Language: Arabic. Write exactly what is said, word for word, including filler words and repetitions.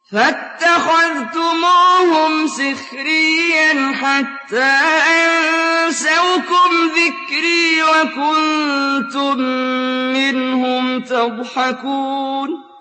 فَاتَّخَذْتُمُوهُمْ سِخْرِيًّا حَتَّىٰ أَنسَوْكُمْ ذِكْرِي وَكُنتُم مِّنْهُمْ تَضْحَكُونَ